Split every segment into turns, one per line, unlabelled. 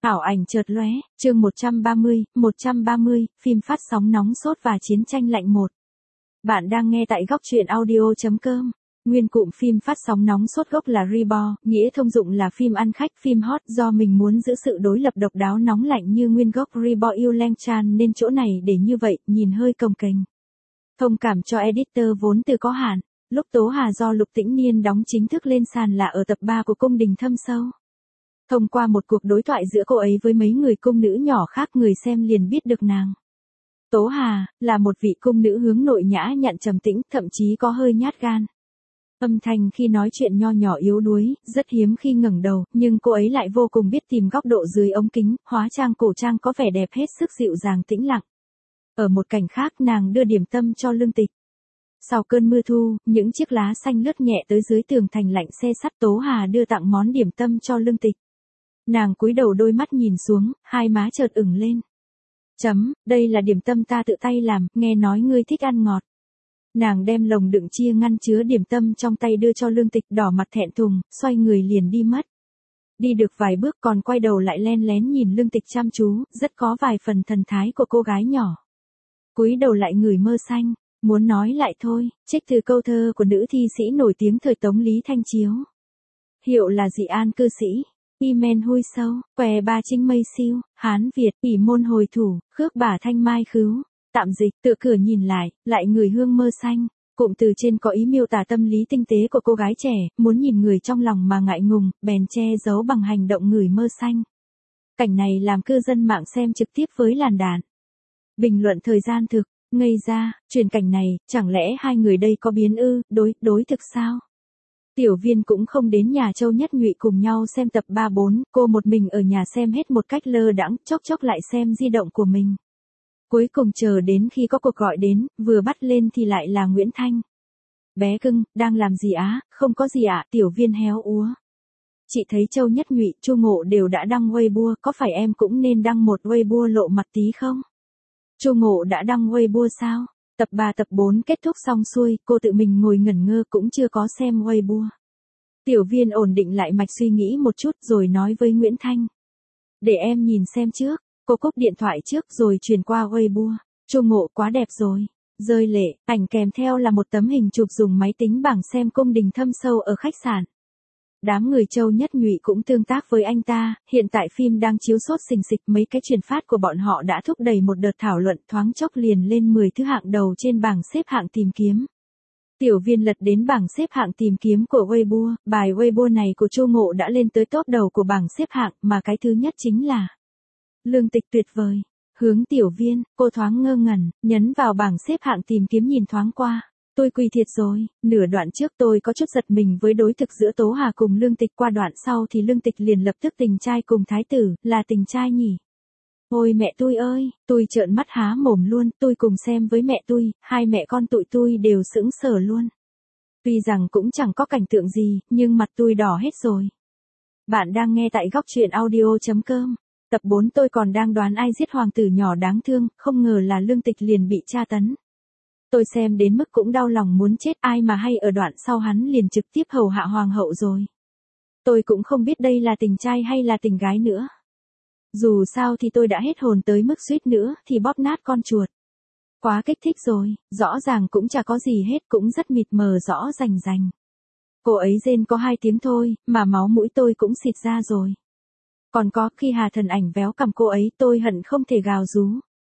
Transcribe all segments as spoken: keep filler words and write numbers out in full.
Ảo ảnh chợt lóe, chương một trăm ba mươi, một trăm ba mươi, phim phát sóng nóng sốt và chiến tranh lạnh một. Bạn đang nghe tại góc truyện audio chấm com. Nguyên cụm phim phát sóng nóng sốt gốc là Reborn, nghĩa thông dụng là phim ăn khách, phim hot, do mình muốn giữ sự đối lập độc đáo nóng lạnh như nguyên gốc Reborn yêu Lang Chan nên chỗ này để như vậy, nhìn hơi cồng kềnh. Thông cảm cho editor vốn từ có hạn, lúc Tố Hà do Lục Tĩnh Niên đóng chính thức lên sàn là ở tập ba của Cung đình thâm sâu. Thông qua một cuộc đối thoại giữa cô ấy với mấy người cung nữ nhỏ khác, người xem liền biết được nàng. Tố Hà, là một vị cung nữ hướng nội nhã nhặn trầm tĩnh, thậm chí có hơi nhát gan. Âm thanh khi nói chuyện nho nhỏ yếu đuối, rất hiếm khi ngẩng đầu, nhưng cô ấy lại vô cùng biết tìm góc độ dưới ống kính, hóa trang cổ trang có vẻ đẹp hết sức dịu dàng tĩnh lặng. Ở một cảnh khác, nàng đưa điểm tâm cho Lương Tịch. Sau cơn mưa thu, những chiếc lá xanh lướt nhẹ tới dưới tường thành lạnh xe sắt, Tố Hà đưa tặng món điểm tâm cho Lương Tịch. Nàng cúi đầu đôi mắt nhìn xuống, hai má chợt ửng lên. Chấm, đây là điểm tâm ta tự tay làm, nghe nói ngươi thích ăn ngọt. Nàng đem lồng đựng chia ngăn chứa điểm tâm trong tay đưa cho Lương Tịch, đỏ mặt thẹn thùng, xoay người liền đi mất. Đi được vài bước còn quay đầu lại len lén nhìn Lương Tịch chăm chú, rất có vài phần thần thái của cô gái nhỏ. Cúi đầu lại ngửi mơ xanh, muốn nói lại thôi, trích từ câu thơ của nữ thi sĩ nổi tiếng thời Tống Lý Thanh Chiếu. Hiệu là dị an cư sĩ. Y men hôi sâu, què ba trinh mây siêu, Hán Việt, ỷ môn hồi thủ, khước bả thanh mai khứu. Tạm dịch, tựa cửa nhìn lại, lại người hương mơ xanh. Cụm từ trên có ý miêu tả tâm lý tinh tế của cô gái trẻ, muốn nhìn người trong lòng mà ngại ngùng, bèn che giấu bằng hành động người mơ xanh. Cảnh này làm cư dân mạng xem trực tiếp với làn đạn. Bình luận thời gian thực, ngây ra, truyền cảnh này, chẳng lẽ hai người đây có biến ư, đối, đối thực sao? Tiểu Viên cũng không đến nhà Châu Nhất Nhụy cùng nhau xem tập ba bốn, cô một mình ở nhà xem hết một cách lơ đãng, chốc chốc lại xem di động của mình. Cuối cùng chờ đến khi có cuộc gọi đến, vừa bắt lên thì lại là Nguyễn Thanh. Bé cưng, đang làm gì á? Không có gì ạ, Tiểu Viên héo úa. Chị thấy Châu Nhất Nhụy, Chu Ngộ đều đã đăng Weibo, có phải em cũng nên đăng một Weibo lộ mặt tí không? Chu Ngộ đã đăng Weibo sao? Tập ba tập bốn kết thúc xong xuôi, cô tự mình ngồi ngẩn ngơ cũng chưa có xem Weibo. Tiểu Viên ổn định lại mạch suy nghĩ một chút rồi nói với Nguyễn Thanh. Để em nhìn xem trước, cô cúp điện thoại trước rồi truyền qua Weibo. Chu Ngộ quá đẹp rồi. Rơi lệ, ảnh kèm theo là một tấm hình chụp dùng máy tính bảng xem cung đình thâm sâu ở khách sạn. Đám người Châu Nhất Nhụy cũng tương tác với anh ta, hiện tại phim đang chiếu sốt xình xịch, mấy cái truyền phát của bọn họ đã thúc đẩy một đợt thảo luận, thoáng chốc liền lên mười thứ hạng đầu trên bảng xếp hạng tìm kiếm. Tiểu Viên lật đến bảng xếp hạng tìm kiếm của Weibo, bài Weibo này của Chu Ngộ đã lên tới top đầu của bảng xếp hạng, mà cái thứ nhất chính là Lương Tịch tuyệt vời. Hướng Tiểu Viên, cô thoáng ngơ ngẩn, nhấn vào bảng xếp hạng tìm kiếm nhìn thoáng qua. Tôi quỳ thiệt rồi, nửa đoạn trước tôi có chút giật mình với đối thực giữa Tố Hà cùng Lương Tịch, qua đoạn sau thì Lương Tịch liền lập tức tình trai cùng thái tử, là tình trai nhỉ? Ôi mẹ tôi ơi, tôi trợn mắt há mồm luôn, tôi cùng xem với mẹ tôi, hai mẹ con tụi tôi đều sững sờ luôn. Tuy rằng cũng chẳng có cảnh tượng gì, nhưng mặt tôi đỏ hết rồi. Bạn đang nghe tại góc truyện audio chấm com. Tập bốn tôi còn đang đoán ai giết hoàng tử nhỏ đáng thương, không ngờ là Lương Tịch liền bị tra tấn. Tôi xem đến mức cũng đau lòng muốn chết, ai mà hay ở đoạn sau hắn liền trực tiếp hầu hạ hoàng hậu rồi. Tôi cũng không biết đây là tình trai hay là tình gái nữa. Dù sao thì tôi đã hết hồn tới mức suýt nữa thì bóp nát con chuột. Quá kích thích rồi, rõ ràng cũng chả có gì hết, cũng rất mịt mờ rõ rành rành. Cô ấy rên có hai tiếng thôi, mà máu mũi tôi cũng xịt ra rồi. Còn có khi Hà Thần Ảnh véo cầm cô ấy, tôi hận không thể gào rú.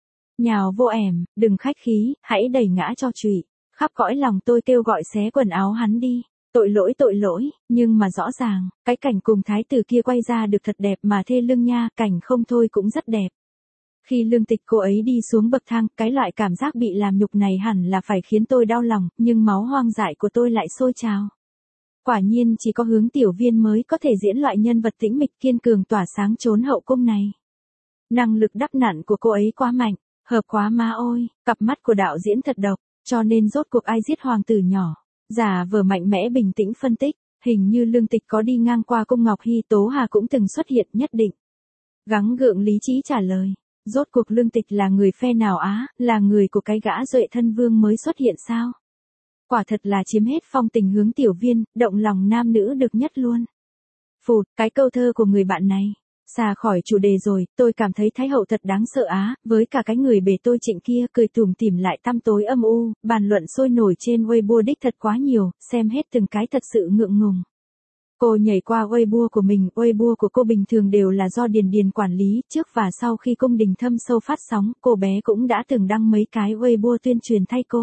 Nhào vô ẻm, đừng khách khí, hãy đẩy ngã cho trụy. Khắp cõi lòng tôi kêu gọi xé quần áo hắn đi. Tội lỗi tội lỗi, nhưng mà rõ ràng, cái cảnh cùng thái tử kia quay ra được thật đẹp mà thê lương nha, cảnh không thôi cũng rất đẹp. Khi Lương Tịch cô ấy đi xuống bậc thang, cái loại cảm giác bị làm nhục này hẳn là phải khiến tôi đau lòng, nhưng máu hoang dại của tôi lại sôi trào. Quả nhiên chỉ có Hướng Tiểu Viên mới có thể diễn loại nhân vật tĩnh mịch kiên cường tỏa sáng trốn hậu cung này. Năng lực đắp nặn của cô ấy quá mạnh. Hợp quá má ôi, cặp mắt của đạo diễn thật độc, cho nên rốt cuộc ai giết hoàng tử nhỏ. Giả vờ mạnh mẽ bình tĩnh phân tích, hình như Lương Tịch có đi ngang qua cung Ngọc Hy, Tố Hà cũng từng xuất hiện nhất định. Gắng gượng lý trí trả lời, rốt cuộc Lương Tịch là người phe nào á, là người của cái gã Duệ thân vương mới xuất hiện sao? Quả thật là chiếm hết phong tình Hướng Tiểu Viên, động lòng nam nữ được nhất luôn. Phụt, cái câu thơ của người bạn này. Xa khỏi chủ đề rồi, tôi cảm thấy Thái hậu thật đáng sợ á, với cả cái người bề tôi Trịnh kia cười tủm tỉm lại tăm tối âm u, bàn luận sôi nổi trên Weibo đích thật quá nhiều, xem hết từng cái thật sự ngượng ngùng. Cô nhảy qua Weibo của mình, Weibo của cô bình thường đều là do Điền Điền quản lý, trước và sau khi cung đình thâm sâu phát sóng, cô bé cũng đã từng đăng mấy cái Weibo tuyên truyền thay cô.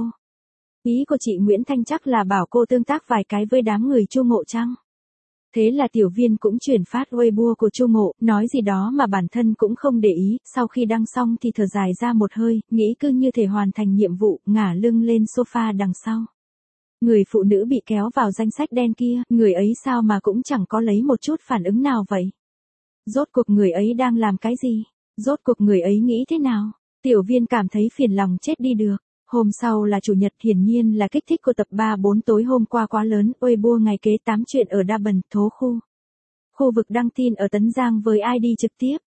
Ý của chị Nguyễn Thanh chắc là bảo cô tương tác vài cái với đám người Chu Ngộ chăng? Thế là Tiểu Viên cũng chuyển phát Weibo của Chu Ngộ, nói gì đó mà bản thân cũng không để ý, sau khi đăng xong thì thở dài ra một hơi, nghĩ cứ như thể hoàn thành nhiệm vụ, ngả lưng lên sofa đằng sau. Người phụ nữ bị kéo vào danh sách đen kia, người ấy sao mà cũng chẳng có lấy một chút phản ứng nào vậy? Rốt cuộc người ấy đang làm cái gì? Rốt cuộc người ấy nghĩ thế nào? Tiểu Viên cảm thấy phiền lòng chết đi được. Hôm sau là chủ nhật, hiển nhiên là kích thích của tập ba bốn tối hôm qua quá lớn, Weibo ngày kế tám chuyện ở Đa Bần, Thố Khu. Khu vực đăng tin ở Tấn Giang với i đê trực tiếp.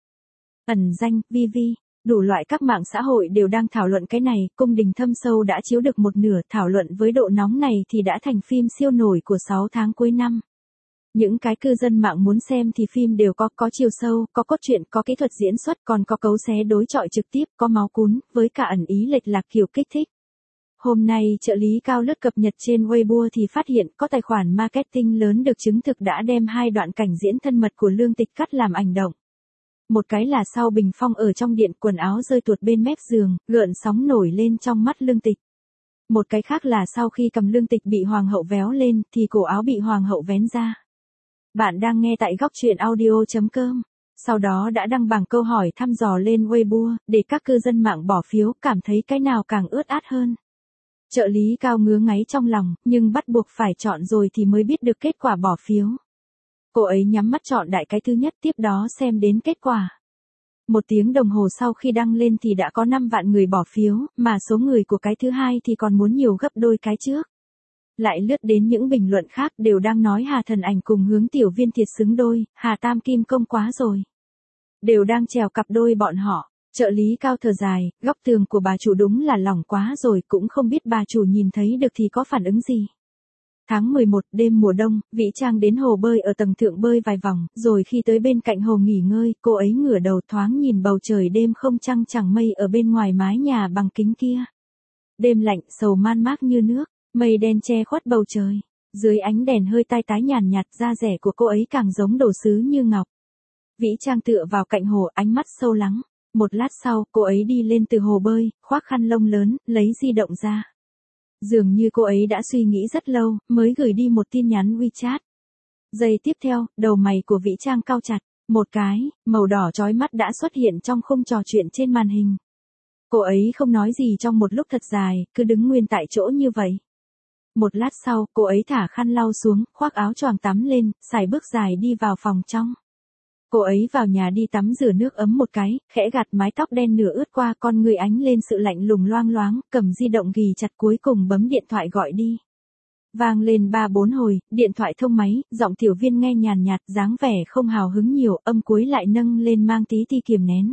Ẩn danh, vê vê, đủ loại các mạng xã hội đều đang thảo luận cái này, cung đình thâm sâu đã chiếu được một nửa, thảo luận với độ nóng này thì đã thành phim siêu nổi của sáu tháng cuối năm. Những cái cư dân mạng muốn xem thì phim đều có, có chiều sâu, có cốt truyện, có kỹ thuật diễn xuất, còn có cấu xé đối chọi trực tiếp, có máu cún, với cả ẩn ý lệch lạc kiểu kích thích. Hôm nay trợ lý Cao lướt cập nhật trên Weibo thì phát hiện có tài khoản marketing lớn được chứng thực đã đem hai đoạn cảnh diễn thân mật của Lương Tịch cắt làm ảnh động. Một cái là sau bình phong ở trong điện, quần áo rơi tuột bên mép giường, gợn sóng nổi lên trong mắt Lương Tịch. Một cái khác là sau khi cầm Lương Tịch bị hoàng hậu véo lên thì cổ áo bị hoàng hậu vén ra. Bạn đang nghe tại góc truyện audio chấm com. Sau đó đã đăng bảng câu hỏi thăm dò lên Weibo, để các cư dân mạng bỏ phiếu, cảm thấy cái nào càng ướt át hơn. Trợ lý Cao ngứa ngáy trong lòng, nhưng bắt buộc phải chọn rồi thì mới biết được kết quả bỏ phiếu. Cô ấy nhắm mắt chọn đại cái thứ nhất, tiếp đó xem đến kết quả. Một tiếng đồng hồ sau khi đăng lên thì đã có năm vạn người bỏ phiếu, mà số người của cái thứ hai thì còn muốn nhiều gấp đôi cái trước. Lại lướt đến những bình luận khác đều đang nói Hà Thần Ảnh cùng Hướng Tiểu Viên thiệt xứng đôi, Hà Tam Kim công quá rồi. Đều đang trèo cặp đôi bọn họ. Trợ lý Cao thở dài, góc tường của bà chủ đúng là lỏng quá rồi, cũng không biết bà chủ nhìn thấy được thì có phản ứng gì. Tháng mười một, đêm mùa đông, Vĩ Trang đến hồ bơi ở tầng thượng bơi vài vòng, rồi khi tới bên cạnh hồ nghỉ ngơi, cô ấy ngửa đầu thoáng nhìn bầu trời đêm không trăng chẳng mây ở bên ngoài mái nhà bằng kính kia. Đêm lạnh, sầu man mác như nước, mây đen che khuất bầu trời. Dưới ánh đèn hơi tai tái nhàn nhạt, da rẻ của cô ấy càng giống đồ sứ như ngọc. Vĩ Trang tựa vào cạnh hồ, ánh mắt sâu lắng. Một lát sau, cô ấy đi lên từ hồ bơi, khoác khăn lông lớn, lấy di động ra. Dường như cô ấy đã suy nghĩ rất lâu, mới gửi đi một tin nhắn WeChat. Giây tiếp theo, đầu mày của Vĩ Trang cau chặt, một cái, màu đỏ chói mắt đã xuất hiện trong khung trò chuyện trên màn hình. Cô ấy không nói gì trong một lúc thật dài, cứ đứng nguyên tại chỗ như vậy. Một lát sau, cô ấy thả khăn lau xuống, khoác áo choàng tắm lên, sải bước dài đi vào phòng trong. Cô ấy vào nhà đi tắm rửa nước ấm một cái, khẽ gạt mái tóc đen nửa ướt qua, con người ánh lên sự lạnh lùng loang loáng, cầm di động ghì chặt cuối cùng bấm điện thoại gọi đi. Vang lên ba bốn hồi, điện thoại thông máy, giọng Tiểu Viên nghe nhàn nhạt, dáng vẻ không hào hứng nhiều, âm cuối lại nâng lên mang tí ti kiềm nén.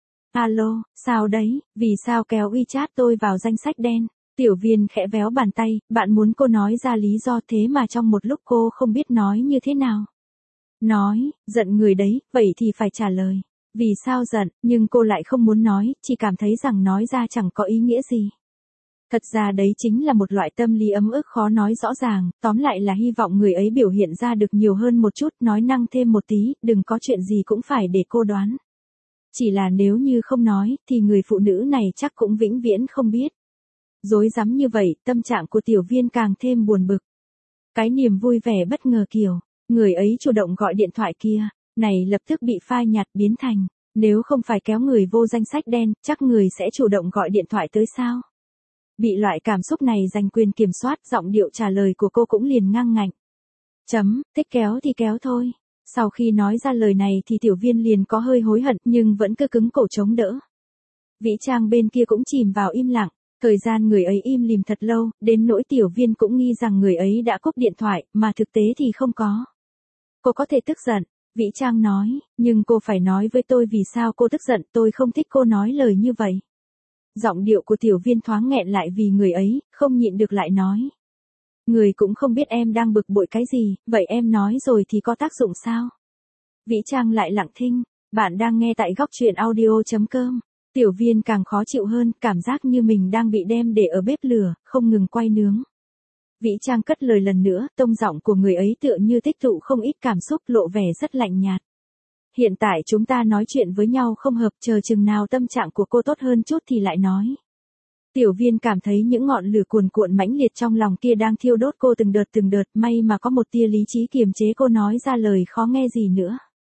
Alo, sao đấy, vì sao kéo WeChat tôi vào danh sách đen? Tiểu Viên khẽ véo bàn tay, bạn muốn cô nói ra lý do thế mà trong một lúc cô không biết nói như thế nào. Nói, giận người đấy, vậy thì phải trả lời. Vì sao giận, nhưng cô lại không muốn nói, chỉ cảm thấy rằng nói ra chẳng có ý nghĩa gì. Thật ra đấy chính là một loại tâm lý ấm ức khó nói rõ ràng, tóm lại là hy vọng người ấy biểu hiện ra được nhiều hơn một chút, nói năng thêm một tí, đừng có chuyện gì cũng phải để cô đoán. Chỉ là nếu như không nói, thì người phụ nữ này chắc cũng vĩnh viễn không biết. Dối rắm như vậy, tâm trạng của Tiểu Viên càng thêm buồn bực. Cái niềm vui vẻ bất ngờ kiểu, người ấy chủ động gọi điện thoại kia, này lập tức bị phai nhạt biến thành, nếu không phải kéo người vô danh sách đen, chắc người sẽ chủ động gọi điện thoại tới sao? Bị loại cảm xúc này giành quyền kiểm soát, giọng điệu trả lời của cô cũng liền ngang ngạnh. Chấm, thích kéo thì kéo thôi. Sau khi nói ra lời này thì Tiểu Viên liền có hơi hối hận, nhưng vẫn cứ cứng cổ chống đỡ. Vĩ Trang bên kia cũng chìm vào im lặng, thời gian người ấy im lìm thật lâu, đến nỗi Tiểu Viên cũng nghi rằng người ấy đã cúp điện thoại, mà thực tế thì không có. Cô có thể tức giận, Vĩ Trang nói, nhưng cô phải nói với tôi vì sao cô tức giận, tôi không thích cô nói lời như vậy. Giọng điệu của Tiểu Viên thoáng nghẹn lại vì người ấy, không nhịn được lại nói. Người cũng không biết em đang bực bội cái gì, vậy em nói rồi thì có tác dụng sao? Vĩ Trang lại lặng thinh, Bạn đang nghe tại góc truyện audio chấm com. Tiểu Viên càng khó chịu hơn, cảm giác như mình đang bị đem để ở bếp lửa, không ngừng quay nướng. Vĩ Trang cất lời lần nữa, tông giọng của người ấy tựa như tích tụ không ít cảm xúc, lộ vẻ rất lạnh nhạt. Hiện tại chúng ta nói chuyện với nhau không hợp, chờ chừng nào tâm trạng của cô tốt hơn chút thì lại nói. Tiểu Viên cảm thấy những ngọn lửa cuồn cuộn mãnh liệt trong lòng kia đang thiêu đốt cô từng đợt từng đợt, may mà có một tia lý trí kiềm chế cô nói ra lời khó nghe gì nữa.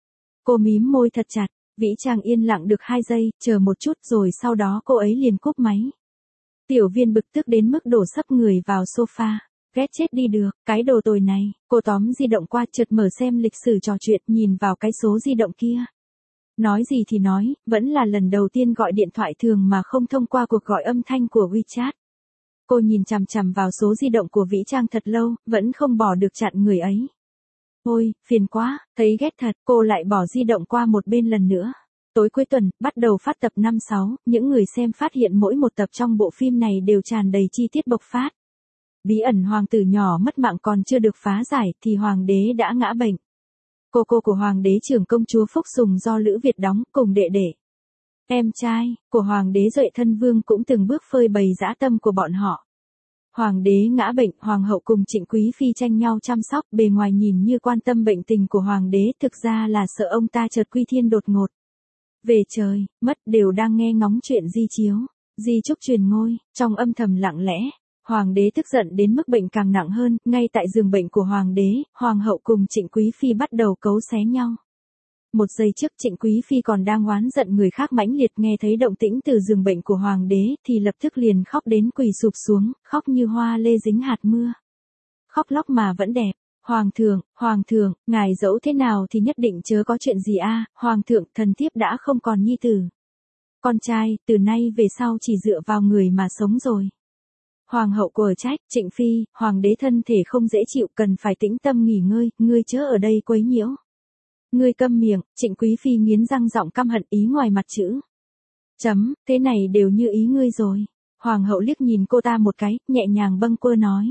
Cô mím môi thật chặt, Vĩ Trang yên lặng được hai giây, chờ một chút rồi sau đó cô ấy liền cúp máy. Tiểu Viên bực tức đến mức đổ sấp người vào sofa, ghét chết đi được, cái đồ tồi này, cô tóm di động qua chợt mở xem lịch sử trò chuyện, nhìn vào cái số di động kia. Nói gì thì nói, vẫn là lần đầu tiên gọi điện thoại thường mà không thông qua cuộc gọi âm thanh của WeChat. Cô nhìn chằm chằm vào số di động của Vĩ Trang thật lâu, vẫn không bỏ được chặn người ấy. Ôi, phiền quá, thấy ghét thật, cô lại bỏ di động qua một bên lần nữa. Tối cuối tuần, bắt đầu phát tập năm sáu, những người xem phát hiện mỗi một tập trong bộ phim này đều tràn đầy chi tiết bộc phát. Bí ẩn hoàng tử nhỏ mất mạng còn chưa được phá giải thì hoàng đế đã ngã bệnh. Cô cô của hoàng đế trưởng công chúa Phúc Sùng do Lữ Việt đóng cùng đệ đệ. Em trai của hoàng đế Duệ Thân Vương cũng từng bước phơi bày dã tâm của bọn họ. Hoàng đế ngã bệnh, hoàng hậu cùng Trịnh Quý Phi tranh nhau chăm sóc, bề ngoài nhìn như quan tâm bệnh tình của hoàng đế, thực ra là sợ ông ta chợt quy thiên đột ngột. Về trời, mất đều đang nghe ngóng chuyện di chiếu, di chúc truyền ngôi, trong âm thầm lặng lẽ, hoàng đế tức giận đến mức bệnh càng nặng hơn, ngay tại giường bệnh của hoàng đế, hoàng hậu cùng Trịnh Quý Phi bắt đầu cấu xé nhau. Một giây trước Trịnh Quý Phi còn đang oán giận người khác mãnh liệt nghe thấy động tĩnh từ giường bệnh của hoàng đế thì lập tức liền khóc đến quỳ sụp xuống, khóc như hoa lê dính hạt mưa. Khóc lóc mà vẫn đẹp. Hoàng thượng, hoàng thượng, ngài dẫu thế nào thì nhất định chớ có chuyện gì a, hoàng thượng, thần thiếp đã không còn nhi tử. Con trai, từ nay về sau chỉ dựa vào người mà sống rồi. Hoàng hậu quở trách, Trịnh Phi, hoàng đế thân thể không dễ chịu cần phải tĩnh tâm nghỉ ngơi, ngươi chớ ở đây quấy nhiễu. Ngươi câm miệng, Trịnh Quý Phi nghiến răng giọng căm hận ý ngoài mặt chữ. Chấm, thế này đều như ý ngươi rồi. Hoàng hậu liếc nhìn cô ta một cái, nhẹ nhàng bâng quơ nói.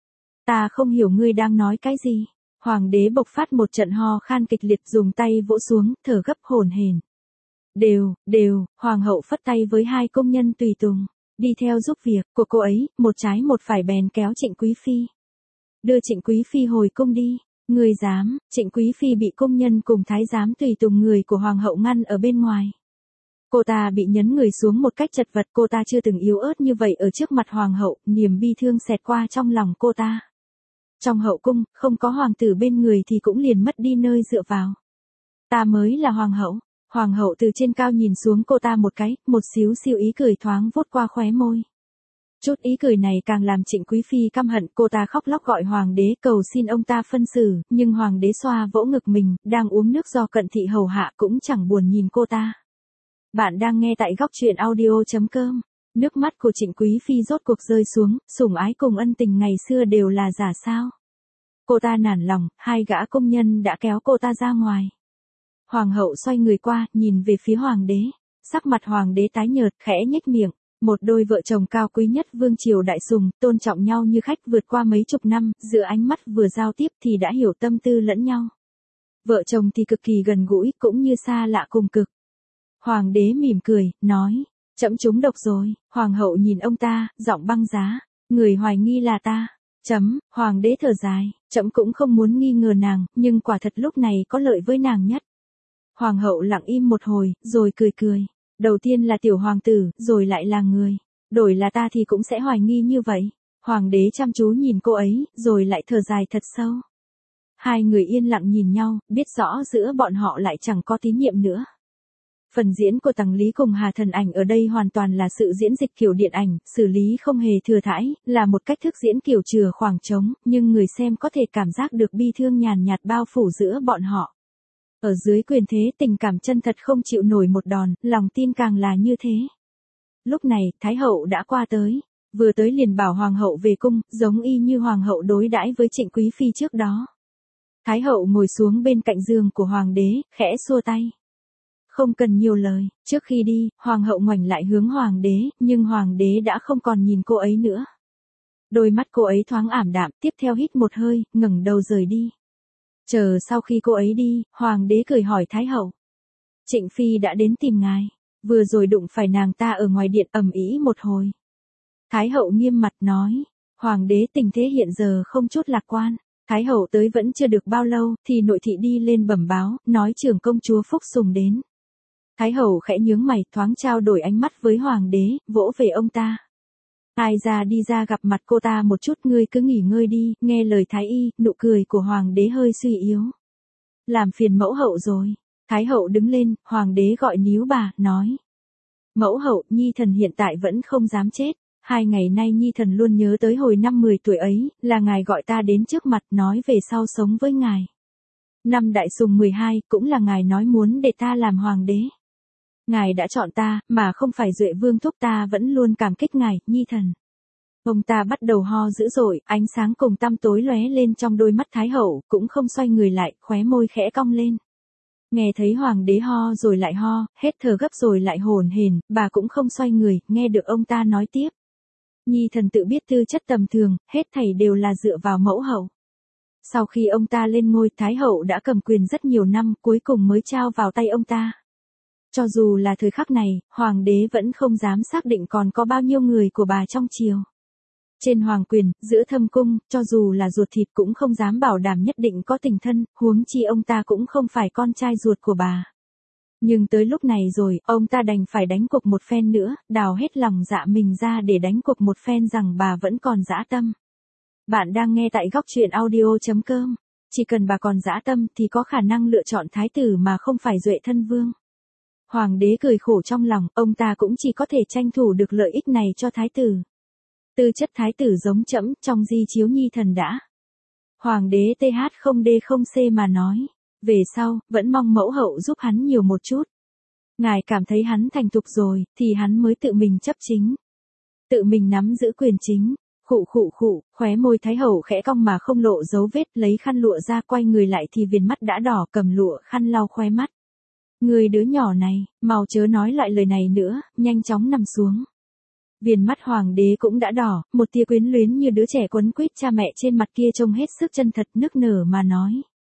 Ta không hiểu ngươi đang nói cái gì. Hoàng đế bộc phát một trận ho khan kịch liệt dùng tay vỗ xuống, thở gấp hổn hển. Đều, đều, hoàng hậu phất tay với hai công nhân tùy tùng. Đi theo giúp việc của cô ấy, một trái một phải bèn kéo Trịnh Quý Phi. Đưa Trịnh Quý Phi hồi cung đi. Người dám, Trịnh Quý Phi bị công nhân cùng thái giám tùy tùng người của hoàng hậu ngăn ở bên ngoài. Cô ta bị nhấn người xuống một cách chật vật, cô ta chưa từng yếu ớt như vậy ở trước mặt hoàng hậu, niềm bi thương xẹt qua trong lòng cô ta. Trong hậu cung, không có hoàng tử bên người thì cũng liền mất đi nơi dựa vào. Ta mới là hoàng hậu. Hoàng hậu từ trên cao nhìn xuống cô ta một cái, một xíu xiu ý cười thoáng vút qua khóe môi. Chút ý cười này càng làm Trịnh Quý Phi căm hận, cô ta khóc lóc gọi hoàng đế cầu xin ông ta phân xử, nhưng hoàng đế xoa vỗ ngực mình, đang uống nước do cận thị hầu hạ cũng chẳng buồn nhìn cô ta. Bạn đang nghe tại góc truyện audio chấm com. Nước mắt của Trịnh Quý Phi rốt cuộc rơi xuống, sủng ái cùng ân tình ngày xưa đều là giả sao. Cô ta nản lòng, hai gã công nhân đã kéo cô ta ra ngoài. Hoàng hậu xoay người qua, nhìn về phía hoàng đế. Sắc mặt hoàng đế tái nhợt, khẽ nhếch miệng. Một đôi vợ chồng cao quý nhất vương triều đại sùng, tôn trọng nhau như khách vượt qua mấy chục năm, giữa ánh mắt vừa giao tiếp thì đã hiểu tâm tư lẫn nhau. Vợ chồng thì cực kỳ gần gũi, cũng như xa lạ cùng cực. Hoàng đế mỉm cười, nói, trẫm trúng độc rồi. Hoàng hậu nhìn ông ta, giọng băng giá, người hoài nghi là ta. Chấm, hoàng đế thở dài, trẫm cũng không muốn nghi ngờ nàng, nhưng quả thật lúc này có lợi với nàng nhất. Hoàng hậu lặng im một hồi, rồi cười cười. Đầu tiên là tiểu hoàng tử, rồi lại là người. Đổi là ta thì cũng sẽ hoài nghi như vậy. Hoàng đế chăm chú nhìn cô ấy, rồi lại thở dài thật sâu. Hai người yên lặng nhìn nhau, biết rõ giữa bọn họ lại chẳng có tín nhiệm nữa. Phần diễn của Tằng Lý cùng Hà Thần Ảnh ở đây hoàn toàn là sự diễn dịch kiểu điện ảnh, xử lý không hề thừa thãi, là một cách thức diễn kiểu chừa khoảng trống, nhưng người xem có thể cảm giác được bi thương nhàn nhạt bao phủ giữa bọn họ. Ở dưới quyền thế tình cảm chân thật không chịu nổi một đòn, lòng tin càng là như thế. Lúc này, Thái hậu đã qua tới, vừa tới liền bảo hoàng hậu về cung, giống y như hoàng hậu đối đãi với Trịnh Quý Phi trước đó. Thái hậu ngồi xuống bên cạnh giường của hoàng đế, khẽ xua tay. Không cần nhiều lời, trước khi đi, hoàng hậu ngoảnh lại hướng hoàng đế, nhưng hoàng đế đã không còn nhìn cô ấy nữa. Đôi mắt cô ấy thoáng ảm đạm, tiếp theo hít một hơi, ngẩng đầu rời đi. Chờ sau khi cô ấy đi, hoàng đế cười hỏi Thái hậu. Trịnh Phi đã đến tìm ngài. Vừa rồi đụng phải nàng ta ở ngoài điện ầm ĩ một hồi. Thái hậu nghiêm mặt nói. Hoàng đế tình thế hiện giờ không chút lạc quan. Thái hậu tới vẫn chưa được bao lâu, thì nội thị đi lên bẩm báo, nói trưởng công chúa Phúc Sùng đến. Thái hậu khẽ nhướng mày, thoáng trao đổi ánh mắt với hoàng đế, vỗ về ông ta. Ai ra đi ra gặp mặt cô ta một chút, ngươi cứ nghỉ ngơi đi, nghe lời thái y, nụ cười của hoàng đế hơi suy yếu. Làm phiền mẫu hậu rồi. Thái hậu đứng lên, hoàng đế gọi níu bà, nói. Mẫu hậu, nhi thần hiện tại vẫn không dám chết. Hai ngày nay nhi thần luôn nhớ tới hồi năm mười tuổi ấy, là ngài gọi ta đến trước mặt nói về sau sống với ngài. Năm Đại Sùng mười hai, cũng là ngài nói muốn để ta làm hoàng đế. Ngài đã chọn ta, mà không phải Duệ Vương thúc, ta vẫn luôn cảm kích ngài, nhi thần. Ông ta bắt đầu ho dữ dội, ánh sáng cùng tăm tối lóe lên trong đôi mắt Thái hậu, cũng không xoay người lại, khóe môi khẽ cong lên. Nghe thấy hoàng đế ho rồi lại ho, hết thở gấp rồi lại hổn hển, bà cũng không xoay người, nghe được ông ta nói tiếp. Nhi thần tự biết tư chất tầm thường, hết thảy đều là dựa vào mẫu hậu. Sau khi ông ta lên ngôi, Thái hậu đã cầm quyền rất nhiều năm, cuối cùng mới trao vào tay ông ta. Cho dù là thời khắc này, hoàng đế vẫn không dám xác định còn có bao nhiêu người của bà trong triều. Trên hoàng quyền, giữa thâm cung, cho dù là ruột thịt cũng không dám bảo đảm nhất định có tình thân, huống chi ông ta cũng không phải con trai ruột của bà. Nhưng tới lúc này rồi, ông ta đành phải đánh cuộc một phen nữa, đào hết lòng dạ mình ra để đánh cuộc một phen rằng bà vẫn còn dã tâm. Bạn đang nghe tại góc truyện audio chấm com. Chỉ cần bà còn dã tâm thì có khả năng lựa chọn thái tử mà không phải Duệ thân vương. Hoàng đế cười khổ trong lòng, ông ta cũng chỉ có thể tranh thủ được lợi ích này cho thái tử. Tư chất thái tử giống trẫm, trong di chiếu nhi thần đã. Hoàng đế th không d không c mà nói. Về sau, vẫn mong mẫu hậu giúp hắn nhiều một chút. Ngài cảm thấy hắn thành thục rồi, thì hắn mới tự mình chấp chính. Tự mình nắm giữ quyền chính. Khụ khụ khụ, khóe môi Thái hậu khẽ cong mà không lộ dấu vết, lấy khăn lụa ra, quay người lại thì viền mắt đã đỏ, cầm lụa khăn lau khóe mắt. Người đứa nhỏ này, mau chớ nói lại lời này nữa, nhanh chóng nằm xuống. Viền mắt hoàng đế cũng đã đỏ, một tia quyến luyến như đứa trẻ quấn quýt cha mẹ trên mặt kia trông hết sức chân thật, nức nở mà nói.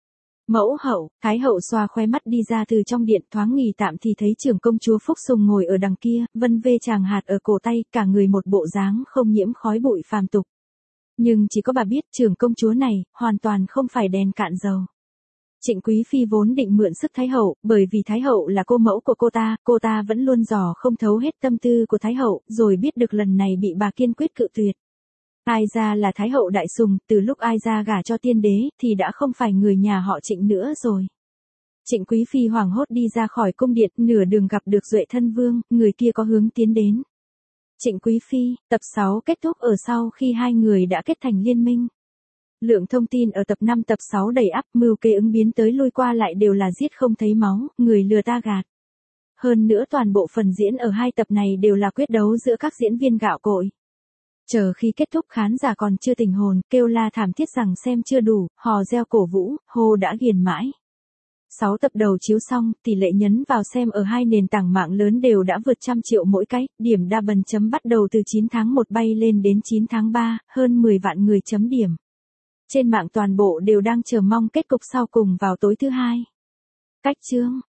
Mẫu hậu, Thái hậu xoa khóe mắt đi ra từ trong điện, thoáng nghỉ tạm thì thấy trưởng công chúa Phúc Sùng ngồi ở đằng kia, vân vê tràng hạt ở cổ tay, cả người một bộ dáng không nhiễm khói bụi phàm tục. Nhưng chỉ có bà biết trưởng công chúa này, hoàn toàn không phải đèn cạn dầu. Trịnh Quý Phi vốn định mượn sức Thái hậu, bởi vì Thái hậu là cô mẫu của cô ta, cô ta vẫn luôn dò không thấu hết tâm tư của Thái hậu, rồi biết được lần này bị bà kiên quyết cự tuyệt. Ai ra là Thái hậu Đại Sùng, từ lúc ai ra gả cho tiên đế, thì đã không phải người nhà họ Trịnh nữa rồi. Trịnh Quý Phi hoảng hốt đi ra khỏi cung điện, nửa đường gặp được Duệ thân vương, người kia có hướng tiến đến. Trịnh Quý Phi, tập sáu kết thúc ở sau khi hai người đã kết thành liên minh. Lượng thông tin ở tập năm tập sáu đầy ắp, mưu kế ứng biến tới lui qua lại đều là giết không thấy máu, người lừa ta gạt. Hơn nữa toàn bộ phần diễn ở hai tập này đều là quyết đấu giữa các diễn viên gạo cội. Chờ khi kết thúc khán giả còn chưa tỉnh hồn, kêu la thảm thiết rằng xem chưa đủ, hò reo cổ vũ, hô đã ghiền mãi. sáu tập đầu chiếu xong, tỷ lệ nhấn vào xem ở hai nền tảng mạng lớn đều đã vượt trăm triệu mỗi cái, điểm đa bần chấm bắt đầu từ chín tháng một bay lên đến chín tháng ba, hơn mười vạn người chấm điểm. Trên mạng toàn bộ đều đang chờ mong kết cục sau cùng vào tối thứ hai. Cách chương